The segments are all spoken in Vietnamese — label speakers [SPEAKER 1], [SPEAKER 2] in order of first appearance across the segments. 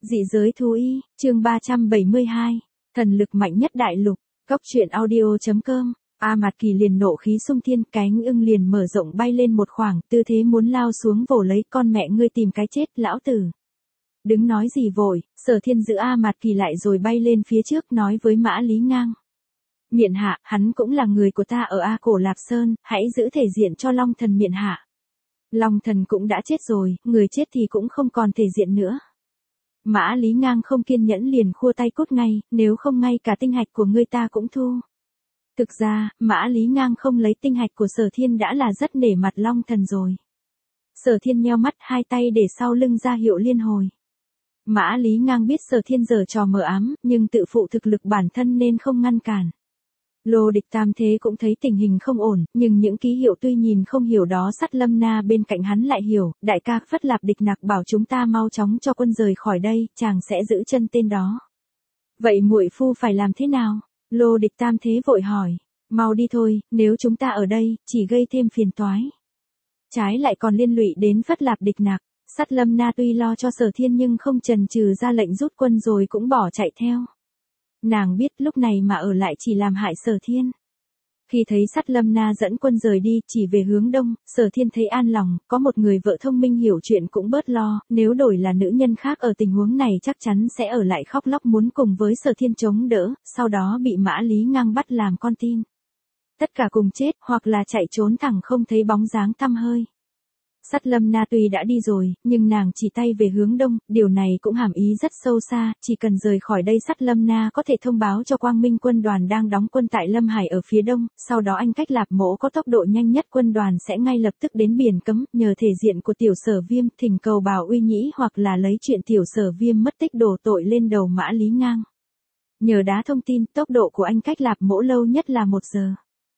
[SPEAKER 1] Dị giới thú y, chương 372, thần lực mạnh nhất đại lục, Cốc truyện audio.com. A Mạt Kỳ liền nộ khí xung thiên, cánh ưng liền mở rộng bay lên một khoảng, tư thế muốn lao xuống vồ lấy. Con mẹ ngươi tìm cái chết, lão tử. Đứng nói gì vội, Sở Thiên giữ A Mạt Kỳ lại rồi bay lên phía trước nói với Mã Lý Ngang. Miện Hạ, hắn cũng là người của ta ở A Cổ Lạp Sơn, hãy giữ thể diện cho Long Thần Miện Hạ. Long Thần cũng đã chết rồi, người chết thì cũng không còn thể diện nữa. Mã Lý Ngang không kiên nhẫn liền khua tay cút ngay, nếu không ngay cả tinh hạch của ngươi ta cũng thu. Thực ra, Mã Lý Ngang không lấy tinh hạch của Sở Thiên đã là rất nể mặt Long Thần rồi. Sở Thiên nheo mắt, hai tay để sau lưng ra hiệu liên hồi. Mã Lý Ngang biết Sở Thiên giở trò mờ ám, nhưng tự phụ thực lực bản thân nên không ngăn cản. Lô Địch Tam Thế cũng thấy tình hình không ổn, nhưng những ký hiệu tuy nhìn không hiểu đó Sắt Lâm Na bên cạnh hắn lại hiểu. Đại ca, Phất Lạp Địch Nặc bảo chúng ta mau chóng cho quân rời khỏi đây, chàng sẽ giữ chân tên đó. Vậy muội phu phải làm thế nào? Lô Địch Tam Thế vội hỏi. Mau đi thôi, nếu chúng ta ở đây, chỉ gây thêm phiền toái. Trái lại còn liên lụy đến Phất Lạp Địch Nặc. Sắt Lâm Na tuy lo cho Sở Thiên nhưng không chần chừ ra lệnh rút quân rồi cũng bỏ chạy theo. Nàng biết lúc này mà ở lại chỉ làm hại Sở Thiên. Khi thấy Sắt Lâm Na dẫn quân rời đi chỉ về hướng đông, Sở Thiên thấy an lòng, có một người vợ thông minh hiểu chuyện cũng bớt lo, nếu đổi là nữ nhân khác ở tình huống này chắc chắn sẽ ở lại khóc lóc muốn cùng với Sở Thiên chống đỡ, sau đó bị Mã Lý Ngang bắt làm con tin. Tất cả cùng chết, hoặc là chạy trốn thẳng không thấy bóng dáng tăm hơi. Sắt Lâm Na tuy đã đi rồi, nhưng nàng chỉ tay về hướng đông, điều này cũng hàm ý rất sâu xa, chỉ cần rời khỏi đây Sắt Lâm Na có thể thông báo cho Quang Minh quân đoàn đang đóng quân tại Lâm Hải ở phía đông, sau đó anh Cách Lạp Mỗ có tốc độ nhanh nhất quân đoàn sẽ ngay lập tức đến biển cấm, nhờ thể diện của Tiểu Sở Viêm thỉnh cầu Bảo Uy Nhĩ hoặc là lấy chuyện Tiểu Sở Viêm mất tích đổ tội lên đầu Mã Lý Ngang. Nhờ đá thông tin, tốc độ của anh Cách Lạp Mỗ lâu nhất là 1 giờ.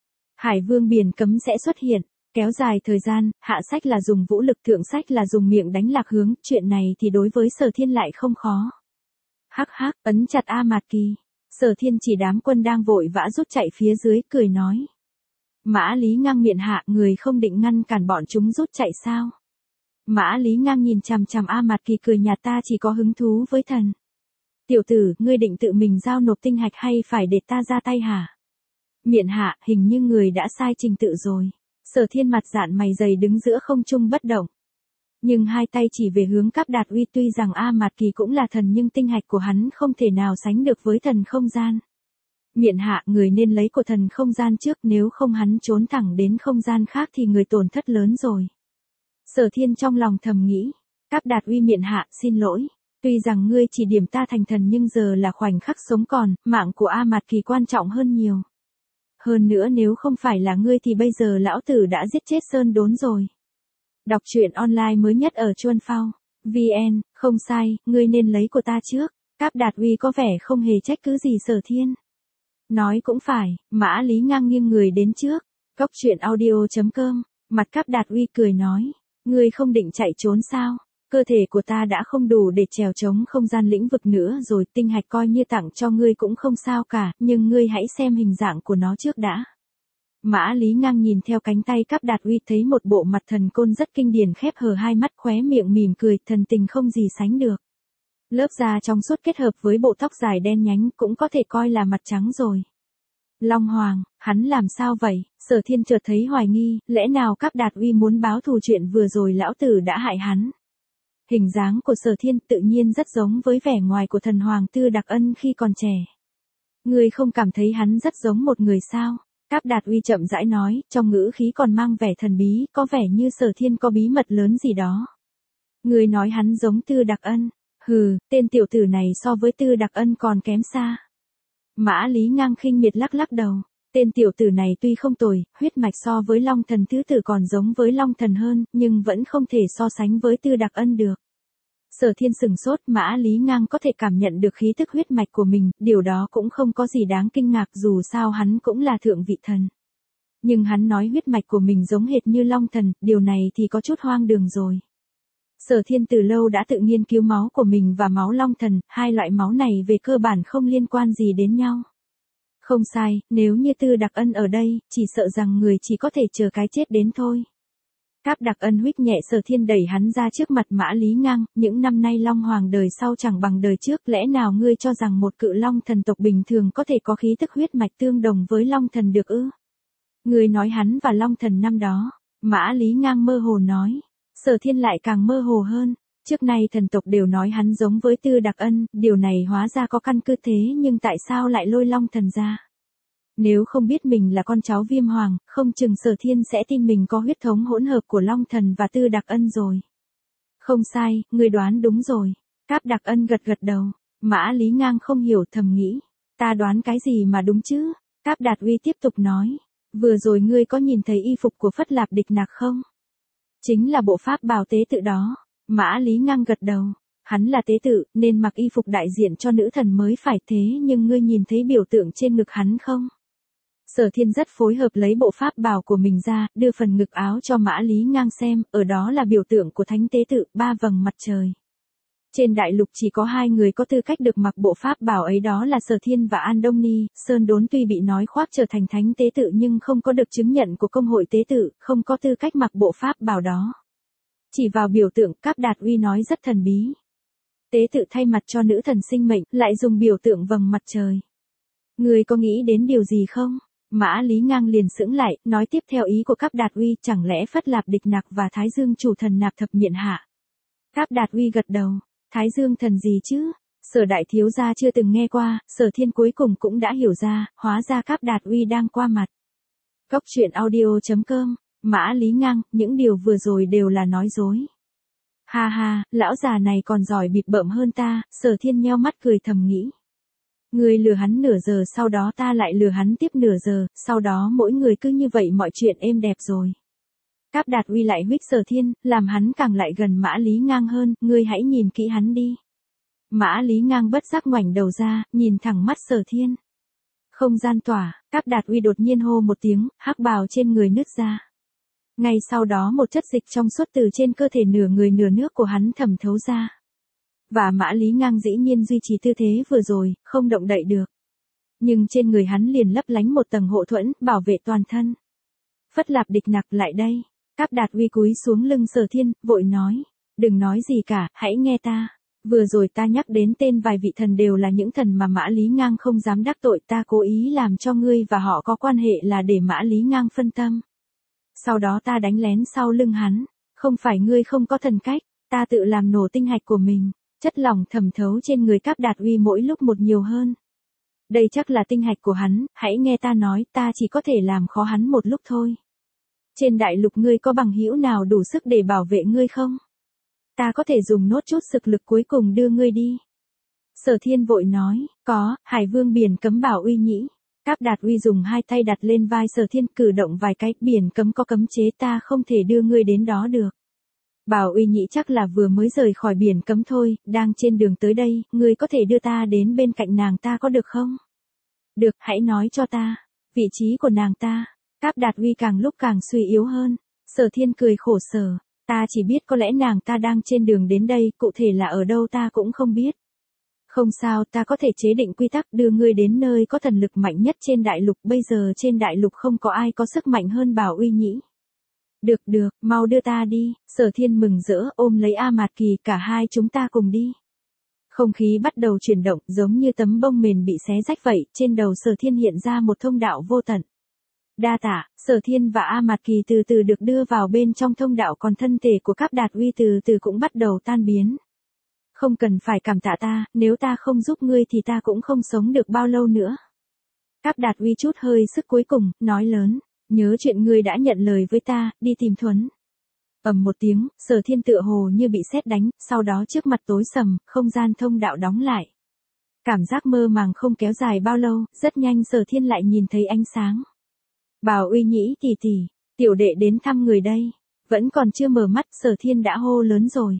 [SPEAKER 1] Hải Vương biển cấm sẽ xuất hiện. Kéo dài thời gian, hạ sách là dùng vũ lực, thượng sách là dùng miệng đánh lạc hướng, chuyện này thì đối với Sở Thiên lại không khó. Hắc hắc, ấn chặt A Mạt Kỳ. Sở Thiên chỉ đám quân đang vội vã rút chạy phía dưới, cười nói. Mã Lý Ngang Miện Hạ, người không định ngăn cản bọn chúng rút chạy sao? Mã Lý Ngang nhìn chằm chằm A Mạt Kỳ cười nhạt, ta chỉ có hứng thú với thần. Tiểu tử, ngươi định tự mình giao nộp tinh hạch hay phải để ta ra tay hả? Miện Hạ, hình như người đã sai trình tự rồi. Sở Thiên mặt dạn mày dày đứng giữa không trung bất động. Nhưng hai tay chỉ về hướng Cáp Đạt Uy, tuy rằng A Mạt Kỳ cũng là thần nhưng tinh hạch của hắn không thể nào sánh được với thần không gian. Miện Hạ, người nên lấy của thần không gian trước, nếu không hắn trốn thẳng đến không gian khác thì người tổn thất lớn rồi. Sở Thiên trong lòng thầm nghĩ. Cáp Đạt Uy, Miện Hạ, xin lỗi. Tuy rằng ngươi chỉ điểm ta thành thần nhưng giờ là khoảnh khắc sống còn, mạng của A Mạt Kỳ quan trọng hơn nhiều. Hơn nữa nếu không phải là ngươi thì bây giờ lão tử đã giết chết Sơn Đốn rồi. Đọc truyện online mới nhất ở Chuan Phao. VN, không sai, ngươi nên lấy của ta trước. Cáp Đạt Uy có vẻ không hề trách cứ gì Sở Thiên. Nói cũng phải, Mã Lý Ngang nghiêng người đến trước. Cốc truyện audio.com, mặt Cáp Đạt Uy cười nói. Ngươi không định chạy trốn sao? Cơ thể của ta đã không đủ để trèo chống không gian lĩnh vực nữa rồi, tinh hạch coi như tặng cho ngươi cũng không sao cả, nhưng ngươi hãy xem hình dạng của nó trước đã. Mã Lý Ngang nhìn theo cánh tay Cáp Đạt Uy thấy một bộ mặt thần côn rất kinh điển, khép hờ hai mắt khóe miệng mỉm cười, thần tình không gì sánh được. Lớp da trong suốt kết hợp với bộ tóc dài đen nhánh cũng có thể coi là mặt trắng rồi. Long Hoàng, hắn làm sao vậy? Sở Thiên chợt thấy hoài nghi, lẽ nào Cáp Đạt Uy muốn báo thù chuyện vừa rồi lão tử đã hại hắn? Hình dáng của Sở Thiên tự nhiên rất giống với vẻ ngoài của thần hoàng Tư Đặc Ân khi còn trẻ. Ngươi không cảm thấy hắn rất giống một người sao? Cáp Đạt Uy chậm rãi nói, trong ngữ khí còn mang vẻ thần bí, có vẻ như Sở Thiên có bí mật lớn gì đó. Ngươi nói hắn giống Tư Đặc Ân? Hừ, tên tiểu tử này so với Tư Đặc Ân còn kém xa. Mã Lý Ngang khinh miệt lắc lắc đầu. Tên tiểu tử này tuy không tồi, huyết mạch so với Long Thần thứ tử còn giống với Long Thần hơn, nhưng vẫn không thể so sánh với Tư Đặc Ân được. Sở Thiên sừng sốt, Mã Lý Ngang có thể cảm nhận được khí tức huyết mạch của mình, điều đó cũng không có gì đáng kinh ngạc, dù sao hắn cũng là thượng vị thần. Nhưng hắn nói huyết mạch của mình giống hệt như Long Thần, điều này thì có chút hoang đường rồi. Sở Thiên từ lâu đã tự nghiên cứu máu của mình và máu Long Thần, hai loại máu này về cơ bản không liên quan gì đến nhau. Không sai, nếu như Tư Đặc Ân ở đây, chỉ sợ rằng người chỉ có thể chờ cái chết đến thôi. Cáp Đặc Ân huých nhẹ Sở Thiên đẩy hắn ra trước mặt Mã Lý Ngang, những năm nay Long Hoàng đời sau chẳng bằng đời trước, lẽ nào ngươi cho rằng một cự Long thần tộc bình thường có thể có khí tức huyết mạch tương đồng với Long thần được ư? Ngươi nói hắn và Long thần năm đó, Mã Lý Ngang mơ hồ nói. Sở Thiên lại càng mơ hồ hơn, trước nay thần tộc đều nói hắn giống với Tư Đặc Ân, điều này hóa ra có căn cứ thế nhưng tại sao lại lôi Long thần ra? Nếu không biết mình là con cháu Viêm Hoàng, không chừng Sở Thiên sẽ tin mình có huyết thống hỗn hợp của Long thần và Tư Đặc Ân rồi. Không sai, ngươi đoán đúng rồi. Cáp Đặc Ân gật gật đầu. Mã Lý Ngang không hiểu thầm nghĩ. Ta đoán cái gì mà đúng chứ? Cáp Đạt Uy tiếp tục nói. Vừa rồi ngươi có nhìn thấy y phục của Phất Lạp Địch Nạc không? Chính là bộ pháp bào tế tự đó. Mã Lý Ngang gật đầu. Hắn là tế tự, nên mặc y phục đại diện cho nữ thần mới phải thế nhưng ngươi nhìn thấy biểu tượng trên ngực hắn không? Sở Thiên rất phối hợp lấy bộ pháp bào của mình ra, đưa phần ngực áo cho Mã Lý Ngang xem, ở đó là biểu tượng của thánh tế tự, 3 vầng mặt trời. Trên đại lục chỉ có 2 người có tư cách được mặc bộ pháp bào ấy, đó là Sở Thiên và An Đông Ni. Sơn Đốn tuy bị nói khoác trở thành thánh tế tự nhưng không có được chứng nhận của công hội tế tự, không có tư cách mặc bộ pháp bào đó. Chỉ vào biểu tượng, Cáp Đạt Uy nói rất thần bí. Tế tự thay mặt cho nữ thần sinh mệnh, lại dùng biểu tượng vầng mặt trời. Người có nghĩ đến điều gì không? Mã Lý Ngang liền sững lại, nói tiếp theo ý của Cáp Đạt Uy, chẳng lẽ Phất Lạp Địch Nạc và Thái Dương chủ thần Nạp Thập Miện hạ? Cáp Đạt Uy gật đầu. Thái Dương thần gì chứ? Sở đại thiếu gia chưa từng nghe qua, Sở Thiên cuối cùng cũng đã hiểu ra, hóa ra Cáp Đạt Uy đang qua mặt. Cốc truyện audio.com. Mã Lý Ngang, những điều vừa rồi đều là nói dối. Ha ha, lão già này còn giỏi bịp bợm hơn ta. Sở Thiên nheo mắt cười thầm nghĩ. Ngươi lừa hắn nửa giờ, sau đó ta lại lừa hắn tiếp nửa giờ, sau đó mỗi người cứ như vậy mọi chuyện êm đẹp rồi. Cáp Đạt Uy lại huých Sở Thiên, làm hắn càng lại gần Mã Lý Ngang hơn, ngươi hãy nhìn kỹ hắn đi. Mã Lý Ngang bất giác ngoảnh đầu ra, nhìn thẳng mắt Sở Thiên. Không gian tỏa, Cáp Đạt Uy đột nhiên hô một tiếng, hắc bào trên người nứt ra. Ngay sau đó một chất dịch trong suốt từ trên cơ thể nửa người nửa nước của hắn thẩm thấu ra. Và Mã Lý Ngang dĩ nhiên duy trì tư thế vừa rồi, không động đậy được. Nhưng trên người hắn liền lấp lánh một tầng hộ thuẫn, bảo vệ toàn thân. Phất Lạp Địch Nạc lại đây. Cáp Đạt Uy cúi xuống lưng Sở Thiên, vội nói. Đừng nói gì cả, hãy nghe ta. Vừa rồi ta nhắc đến tên vài vị thần đều là những thần mà Mã Lý Ngang không dám đắc tội, ta cố ý làm cho ngươi và họ có quan hệ là để Mã Lý Ngang phân tâm. Sau đó ta đánh lén sau lưng hắn. Không phải ngươi không có thần cách, ta tự làm nổ tinh hạch của mình. Chất lỏng thẩm thấu trên người Cáp Đạt Uy mỗi lúc một nhiều hơn. Đây chắc là tinh hạch của hắn, hãy nghe ta nói, ta chỉ có thể làm khó hắn một lúc thôi. Trên đại lục ngươi có bằng hữu nào đủ sức để bảo vệ ngươi không? Ta có thể dùng nốt chút sức lực cuối cùng đưa ngươi đi. Sở Thiên vội nói, có, Hải Vương biển cấm Bảo Uy nhĩ. Cáp Đạt Uy dùng 2 tay đặt lên vai Sở Thiên, cử động vài cái, biển cấm có cấm chế, ta không thể đưa ngươi đến đó được. Bảo Uy nhĩ chắc là vừa mới rời khỏi biển cấm thôi, đang trên đường tới đây, ngươi có thể đưa ta đến bên cạnh nàng ta có được không? Được, hãy nói cho ta, vị trí của nàng ta. Cáp Đạt Uy càng lúc càng suy yếu hơn. Sở Thiên cười khổ sở, ta chỉ biết có lẽ nàng ta đang trên đường đến đây, cụ thể là ở đâu ta cũng không biết. Không sao, ta có thể chế định quy tắc đưa ngươi đến nơi có thần lực mạnh nhất trên đại lục, bây giờ trên đại lục không có ai có sức mạnh hơn Bảo Uy nhĩ. Được được, mau đưa ta đi. Sở Thiên mừng rỡ ôm lấy A Mạt Kỳ, cả hai chúng ta cùng đi. Không khí bắt đầu chuyển động, giống như tấm bông mền bị xé rách vậy, trên đầu Sở Thiên hiện ra một thông đạo vô tận. Đa tạ. Sở Thiên và A Mạt Kỳ từ từ được đưa vào bên trong thông đạo, còn thân thể của Cáp Đạt Uy từ từ cũng bắt đầu tan biến. Không cần phải cảm tạ ta, nếu ta không giúp ngươi thì ta cũng không sống được bao lâu nữa. Cáp Đạt Uy chút hơi sức cuối cùng, nói lớn, nhớ chuyện ngươi đã nhận lời với ta, đi tìm Thuấn. Ầm một tiếng, Sở Thiên tựa hồ như bị sét đánh, sau đó trước mặt tối sầm, không gian thông đạo đóng lại. Cảm giác mơ màng không kéo dài bao lâu, rất nhanh Sở Thiên lại nhìn thấy ánh sáng. Bảo Uy nhĩ tỷ tỷ, tiểu đệ đến thăm người đây. Vẫn còn chưa mở mắt, Sở Thiên đã hô lớn rồi.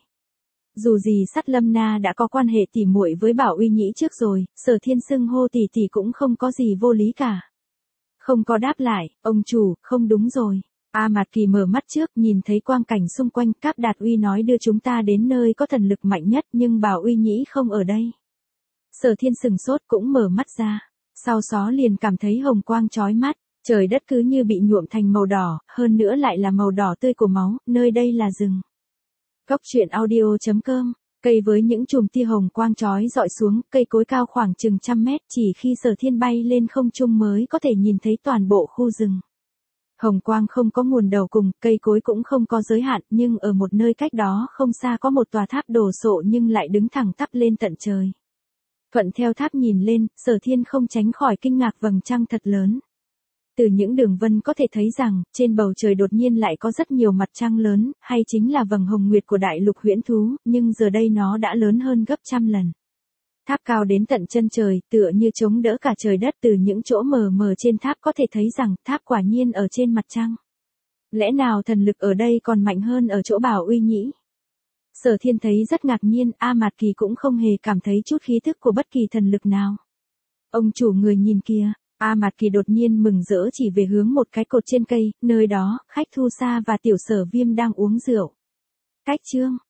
[SPEAKER 1] Dù gì Sắt Lâm Na đã có quan hệ tỉ muội với Bảo Uy nhĩ trước rồi, Sở Thiên xưng hô tỷ tỷ cũng không có gì vô lý cả. Không có đáp lại, ông chủ, không đúng rồi. A Mạt Kỳ mở mắt trước, nhìn thấy quang cảnh xung quanh, Cáp Đạt Uy nói đưa chúng ta đến nơi có thần lực mạnh nhất, nhưng Bảo Uy nhĩ không ở đây. Sở Thiên sừng sốt cũng mở mắt ra, sau đó liền cảm thấy hồng quang chói mắt. Trời đất cứ như bị nhuộm thành màu đỏ, hơn nữa lại là màu đỏ tươi của máu, nơi đây là rừng. Góc truyện audio.com. Cây với những chùm tia hồng quang chói dọi xuống, cây cối cao khoảng chừng 100 mét, chỉ khi Sở Thiên bay lên không trung mới có thể nhìn thấy toàn bộ khu rừng. Hồng quang không có nguồn đầu cùng, cây cối cũng không có giới hạn, nhưng ở một nơi cách đó không xa có một tòa tháp đồ sộ nhưng lại đứng thẳng tắp lên tận trời. Thuận theo tháp nhìn lên, Sở Thiên không tránh khỏi kinh ngạc vầng trăng thật lớn. Từ những đường vân có thể thấy rằng, trên bầu trời đột nhiên lại có rất nhiều mặt trăng lớn, hay chính là vầng hồng nguyệt của đại lục huyễn thú, nhưng giờ đây nó đã lớn hơn gấp 100 lần. Tháp cao đến tận chân trời, tựa như chống đỡ cả trời đất, từ những chỗ mờ mờ trên tháp có thể thấy rằng tháp quả nhiên ở trên mặt trăng. Lẽ nào thần lực ở đây còn mạnh hơn ở chỗ Bảo Uy nhỉ? Sở Thiên thấy rất ngạc nhiên, A Mạt Kỳ cũng không hề cảm thấy chút khí thức của bất kỳ thần lực nào. Ông chủ người nhìn kìa, A Mạt Kỳ đột nhiên mừng rỡ chỉ về hướng một cái cột trên cây, nơi đó, khách Thu Sa và Tiểu Sở Viêm đang uống rượu. Cách chương